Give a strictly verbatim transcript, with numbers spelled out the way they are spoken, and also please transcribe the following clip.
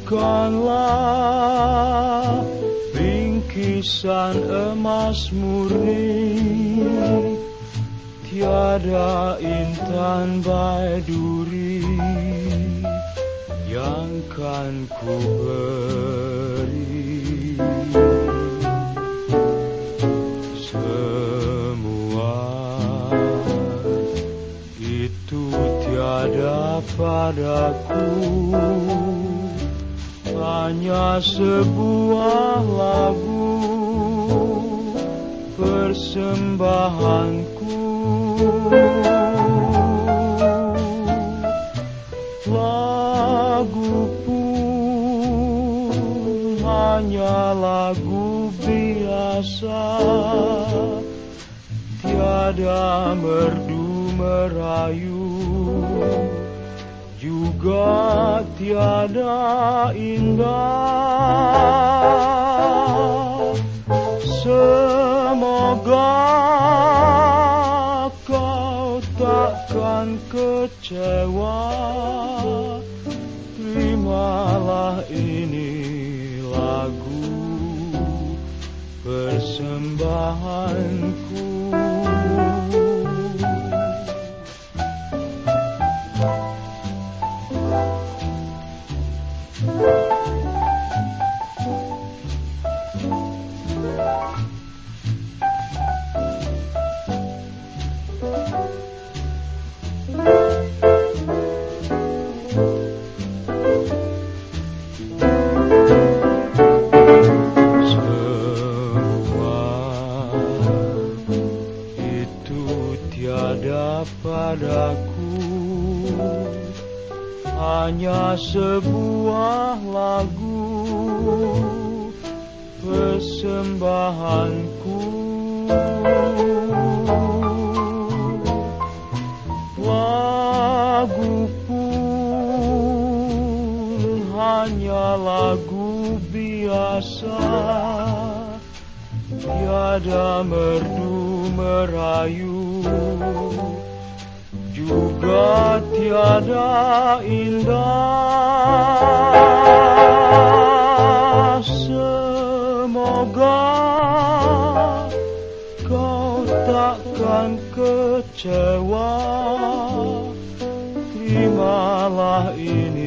Bukanlah bingkisan emas murni, tiada intan baiduri yang kan ku beri. Semua itu tiada padaku, hanya sebuah lagu persembahanku. Lagu pun hanya lagu biasa, tiada merdu merayu, juga tiada indah. Semoga kau takkan kecewa, terimalah ini lagu persembahanku. Tiada padaku, hanya sebuah lagu persembahanku. Lagu pun hanya lagu biasa, tiada merdu merayu, juga tiada indah. Semoga kau takkan kecewa, terimalah ini